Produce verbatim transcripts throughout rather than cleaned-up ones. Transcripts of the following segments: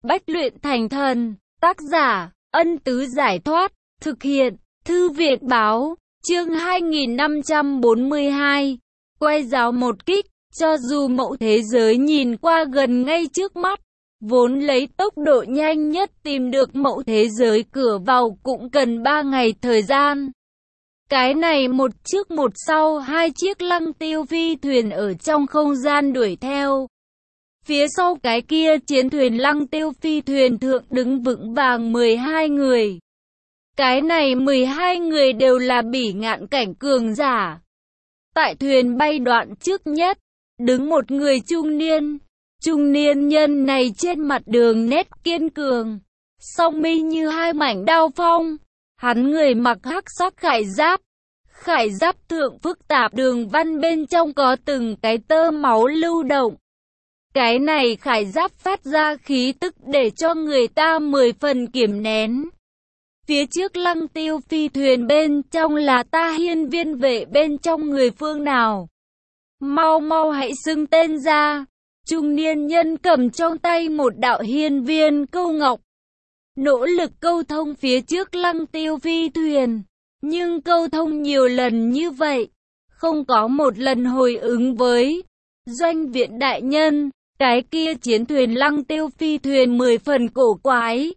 bách luyện thành thần. Tác giả, Ân Tứ Giải Thoát. Thực hiện, Thư viện Báo. Chương hai nghìn năm trăm bốn mươi hai. Quay giáo một kích. Cho dù mẫu thế giới nhìn qua gần ngay trước mắt, vốn lấy tốc độ nhanh nhất tìm được mẫu thế giới cửa vào cũng cần ba ngày thời gian. Cái này một trước một sau, hai chiếc lăng tiêu phi thuyền ở trong không gian đuổi theo. Phía sau cái kia chiến thuyền lăng tiêu phi thuyền thượng đứng vững vàng mười hai người. Cái này mười hai người đều là bỉ ngạn cảnh cường giả. Tại thuyền bay đoạn trước nhất, đứng một người trung niên. Trung niên nhân này trên mặt đường nét kiên cường, song mi như hai mảnh đao phong. Hắn người mặc hắc sắc khải giáp. Khải giáp thượng phức tạp đường văn bên trong có từng cái tơ máu lưu động. Cái này khải giáp phát ra khí tức để cho người ta mười phần kiềm nén. Phía trước lăng tiêu phi thuyền bên trong là ta hiên viên vệ bên trong người phương nào? Mau mau hãy xưng tên ra. Trung niên nhân cầm trong tay một đạo hiên viên câu ngọc. Nỗ lực câu thông phía trước lăng tiêu phi thuyền. Nhưng câu thông nhiều lần như vậy, không có một lần hồi ứng với. Doanh viện đại nhân, cái kia chiến thuyền lăng tiêu phi thuyền mười phần cổ quái.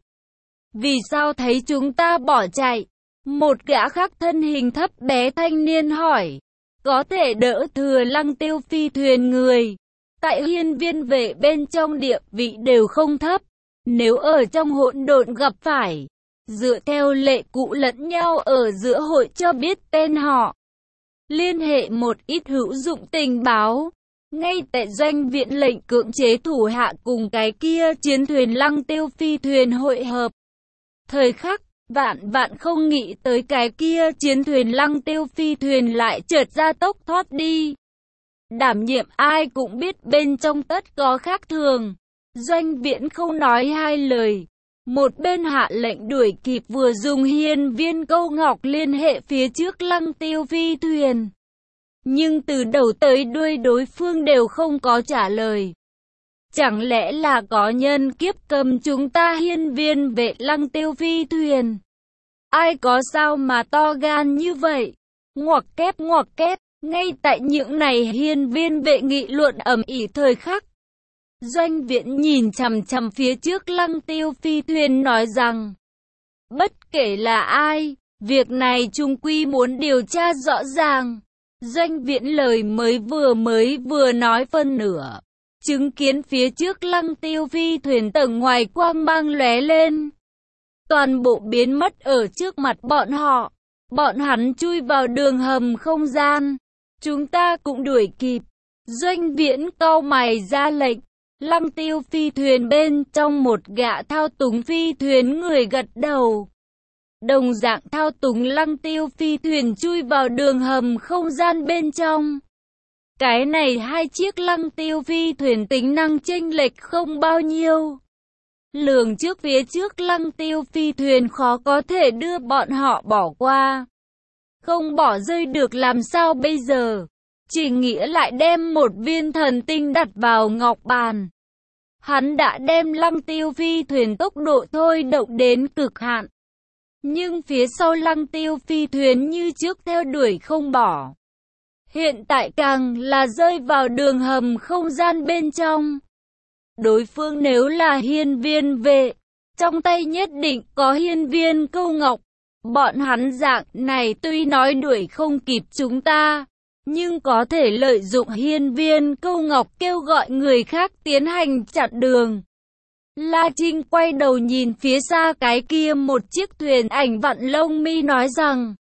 Vì sao thấy chúng ta bỏ chạy? Một gã khác thân hình thấp bé thanh niên hỏi. Có thể đỡ thừa lăng tiêu phi thuyền người. Tại hiên viên vệ bên trong địa vị đều không thấp. Nếu ở trong hỗn độn gặp phải, dựa theo lệ cũ lẫn nhau ở giữa hội cho biết tên họ. Liên hệ một ít hữu dụng tình báo. Ngay tại doanh viện lệnh cưỡng chế thủ hạ cùng cái kia chiến thuyền lăng tiêu phi thuyền hội hợp. Thời khắc, vạn vạn không nghĩ tới cái kia chiến thuyền lăng tiêu phi thuyền lại chợt ra tốc thoát đi. Đảm nhiệm ai cũng biết bên trong tất có khác thường. Doanh viễn không nói hai lời. Một bên hạ lệnh đuổi kịp vừa dùng hiên viên câu ngọc liên hệ phía trước lăng tiêu phi thuyền. Nhưng từ đầu tới đuôi đối phương đều không có trả lời. Chẳng lẽ là có nhân kiếp cầm chúng ta hiên viên vệ lăng tiêu phi thuyền? Ai có sao mà to gan như vậy? Ngoặc kép ngoặc kép, ngay tại những này hiên viên vệ nghị luận ầm ĩ thời khắc. Doanh viễn nhìn chằm chằm phía trước lăng tiêu phi thuyền nói rằng, bất kể là ai, việc này chung quy muốn điều tra rõ ràng. Doanh viễn lời mới vừa mới vừa nói phân nửa. Chứng kiến phía trước lăng tiêu phi thuyền tầng ngoài quang mang lóe lên. Toàn bộ biến mất ở trước mặt bọn họ. Bọn hắn chui vào đường hầm không gian. Chúng ta cũng đuổi kịp. Doanh viễn cau mày ra lệnh. Lăng tiêu phi thuyền bên trong một gã thao túng phi thuyền người gật đầu. Đồng dạng thao túng lăng tiêu phi thuyền chui vào đường hầm không gian bên trong. Cái này hai chiếc lăng tiêu phi thuyền tính năng chênh lệch không bao nhiêu. Lường trước phía trước lăng tiêu phi thuyền khó có thể đưa bọn họ bỏ qua. Không bỏ rơi được làm sao bây giờ? Chỉ nghĩa lại đem một viên thần tinh đặt vào ngọc bàn. Hắn đã đem lăng tiêu phi thuyền tốc độ thôi động đến cực hạn. Nhưng phía sau lăng tiêu phi thuyền như trước theo đuổi không bỏ. Hiện tại càng là rơi vào đường hầm không gian bên trong. Đối phương nếu là hiên viên vệ, trong tay nhất định có hiên viên câu ngọc. Bọn hắn dạng này tuy nói đuổi không kịp chúng ta, nhưng có thể lợi dụng hiên viên câu ngọc kêu gọi người khác tiến hành chặn đường. La Trinh quay đầu nhìn phía xa cái kia một chiếc thuyền ảnh vặn lông mi nói rằng.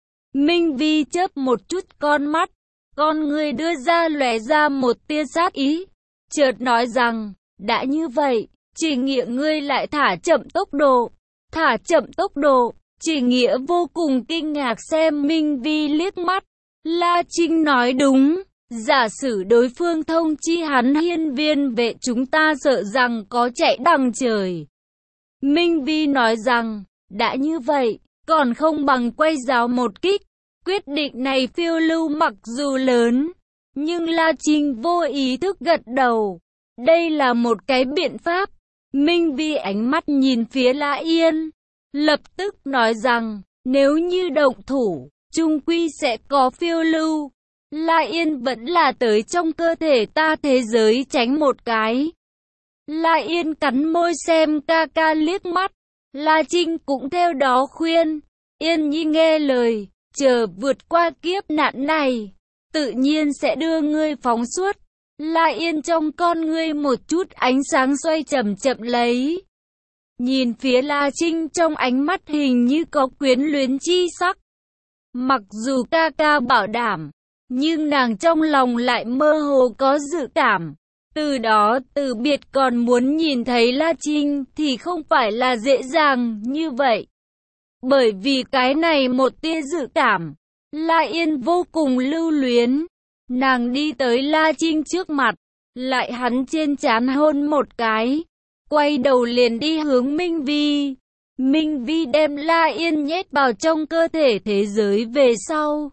Minh Vi chớp một chút con mắt, con người đưa ra lóe ra một tia sát ý. Chợt nói rằng, đã như vậy, chỉ nghĩa ngươi lại thả chậm tốc độ. Thả chậm tốc độ, chỉ nghĩa vô cùng kinh ngạc xem Minh Vi liếc mắt. La Trinh nói đúng, giả sử đối phương thông chi hắn hiên viên vệ chúng ta sợ rằng có chạy đằng trời. Minh Vi nói rằng, đã như vậy, còn không bằng quay giáo một kích. Quyết định này phiêu lưu mặc dù lớn, nhưng La Trinh vô ý thức gật đầu. Đây là một cái biện pháp. Minh Vi ánh mắt nhìn phía La Yên, lập tức nói rằng, nếu như động thủ, chung quy sẽ có phiêu lưu. La Yên vẫn là tới trong cơ thể ta thế giới tránh một cái. La Yên cắn môi xem ca ca liếc mắt. La Trinh cũng theo đó khuyên, Yên Nhi nghe lời, chờ vượt qua kiếp nạn này, tự nhiên sẽ đưa ngươi phóng suốt. La Yên trong con ngươi một chút ánh sáng xoay chậm chậm lấy. Nhìn phía La Trinh trong ánh mắt hình như có quyến luyến chi sắc. Mặc dù ca ca bảo đảm, nhưng nàng trong lòng lại mơ hồ có dự cảm. Từ đó từ biệt còn muốn nhìn thấy La Trinh thì không phải là dễ dàng như vậy. Bởi vì cái này một tia dự cảm, La Yên vô cùng lưu luyến. Nàng đi tới La Trinh trước mặt, lại hắn trên trán hôn một cái, quay đầu liền đi hướng Minh Vi. Minh Vi đem La Yên nhét vào trong cơ thể thế giới về sau.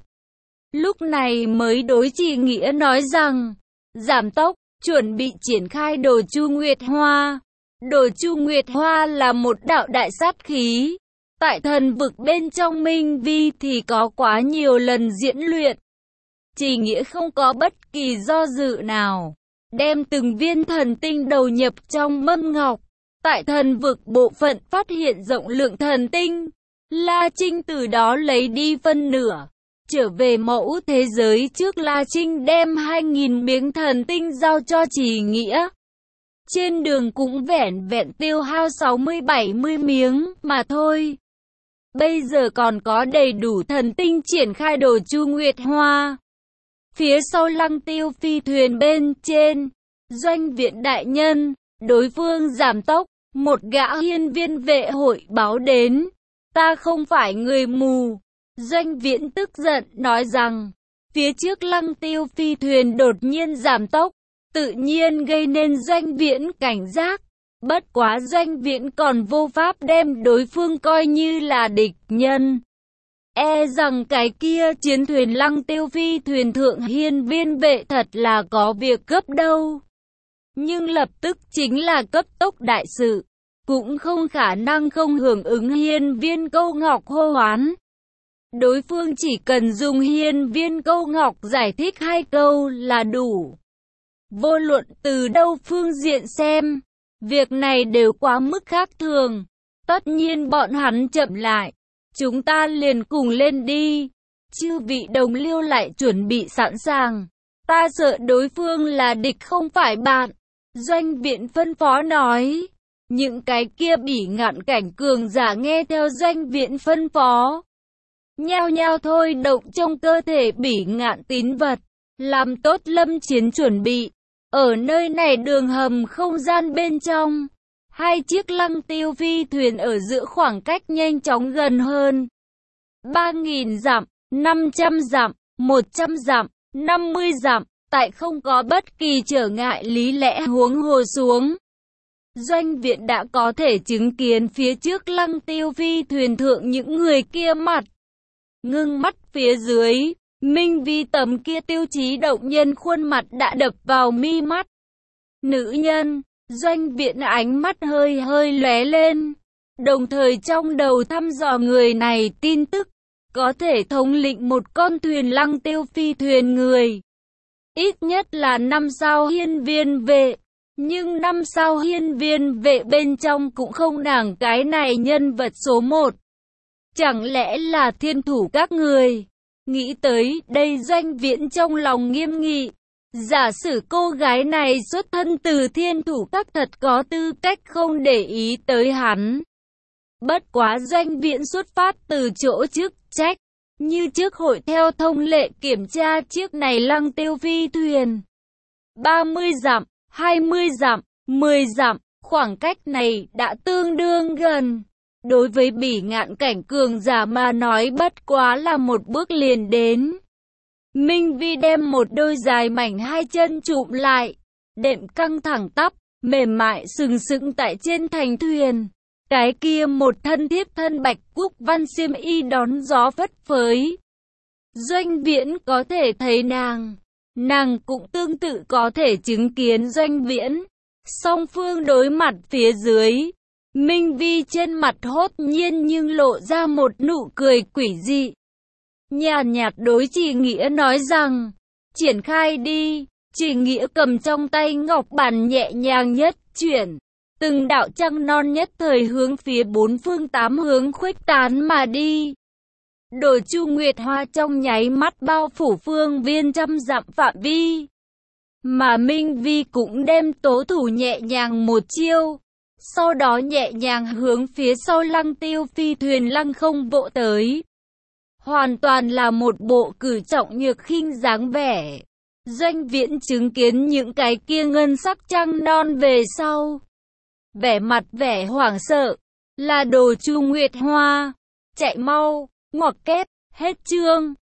Lúc này mới đối Trì Nghĩa nói rằng, giảm tốc, chuẩn bị triển khai đồ Chu Nguyệt Hoa. Đồ Chu Nguyệt Hoa là một đạo đại sát khí. Tại thần vực bên trong Minh Vi thì có quá nhiều lần diễn luyện. Trì Nghĩa không có bất kỳ do dự nào, đem từng viên thần tinh đầu nhập trong mâm ngọc. Tại thần vực bộ phận phát hiện rộng lượng thần tinh, La Trinh từ đó lấy đi phân nửa. Trở về mẫu thế giới trước, La Trinh đem hai nghìn miếng thần tinh giao cho Trì Nghĩa. Trên đường cũng vẻn vẹn tiêu hao sáu mươi bảy mươi miếng mà thôi. Bây giờ còn có đầy đủ thần tinh triển khai đồ Chu Nguyệt Hoa. Phía sau Lăng Tiêu phi thuyền bên trên, Doanh Viễn đại nhân, đối phương giảm tốc, một gã hiên viên vệ hội báo đến. Ta không phải người mù. Doanh Viễn tức giận nói rằng, phía trước Lăng Tiêu phi thuyền đột nhiên giảm tốc, tự nhiên gây nên Doanh Viễn cảnh giác. Bất quá Doanh Viễn còn vô pháp đem đối phương coi như là địch nhân. E rằng cái kia chiến thuyền Lăng Tiêu phi thuyền thượng hiên viên vệ thật là có việc gấp đâu. Nhưng lập tức chính là cấp tốc đại sự, cũng không khả năng không hưởng ứng hiên viên câu ngọc hô hoán. Đối phương chỉ cần dùng hiên viên câu ngọc giải thích hai câu là đủ. Vô luận từ đâu phương diện xem, việc này đều quá mức khác thường. Tất nhiên bọn hắn chậm lại, chúng ta liền cùng lên đi. Chư vị đồng liêu lại chuẩn bị sẵn sàng. Ta sợ đối phương là địch không phải bạn. Doanh Viễn phân phó nói. Những cái kia bỉ ngạn cảnh cường giả nghe theo Doanh Viễn phân phó, nhao nhao thôi động trong cơ thể bỉ ngạn tín vật, làm tốt lâm chiến chuẩn bị. Ở nơi này đường hầm không gian bên trong, hai chiếc Lăng Tiêu phi thuyền ở giữa khoảng cách nhanh chóng gần hơn ba nghìn dặm, năm trăm dặm, một trăm dặm, năm mươi dặm, tại không có bất kỳ trở ngại lý lẽ huống hồ xuống. Doanh Viễn đã có thể chứng kiến phía trước Lăng Tiêu phi thuyền thượng những người kia mặt. Ngưng mắt phía dưới, Minh Vi tấm kia tiêu chí động nhân khuôn mặt đã đập vào mi mắt. Nữ nhân, Doanh Viễn ánh mắt hơi hơi lóe lên, đồng thời trong đầu thăm dò người này tin tức, có thể thống lĩnh một con thuyền Lăng Tiêu phi thuyền người. Ít nhất là năm sao hiên viên vệ, nhưng năm sao hiên viên vệ bên trong cũng không nàng cái này nhân vật số một. Chẳng lẽ là thiên thủ các người? Nghĩ tới đây Doanh Viễn trong lòng nghiêm nghị. Giả sử cô gái này xuất thân từ thiên thủ các thật có tư cách không để ý tới hắn. Bất quá Doanh Viễn xuất phát từ chỗ chức trách, như trước hội theo thông lệ kiểm tra chiếc này Lăng Tiêu phi thuyền. ba mươi dặm, hai mươi dặm, mười dặm, khoảng cách này đã tương đương gần. Đối với bỉ ngạn cảnh cường giả mà nói bất quá là một bước liền đến. Minh Vi đem một đôi dài mảnh hai chân chụm lại, đệm căng thẳng tắp, mềm mại sừng sững tại trên thành thuyền. Cái kia một thân thiếp thân bạch cúc văn xiêm y đón gió phất phới. Doanh Viễn có thể thấy nàng, nàng cũng tương tự có thể chứng kiến Doanh Viễn. Song phương đối mặt phía dưới. Minh Vi trên mặt hốt nhiên nhưng lộ ra một nụ cười quỷ dị. Nhàn nhạt đối Chỉ Nghĩa nói rằng, triển khai đi. Chỉ Nghĩa cầm trong tay ngọc bàn nhẹ nhàng nhất chuyển. Từng đạo trăng non nhất thời hướng phía bốn phương tám hướng khuếch tán mà đi. Đồ Chu Nguyệt Hoa trong nháy mắt bao phủ phương viên trăm dặm phạm vi. Mà Minh Vi cũng đem tố thủ nhẹ nhàng một chiêu. Sau đó nhẹ nhàng hướng phía sau Lăng Tiêu phi thuyền lăng không vỗ tới. Hoàn toàn là một bộ cử trọng nhược khinh dáng vẻ. Doanh Viễn chứng kiến những cái kia ngân sắc trăng non về sau. Vẻ mặt vẻ hoảng sợ. Là Đồ Chu Nguyệt Hoa. Chạy mau, ngoặc kép, hết chương.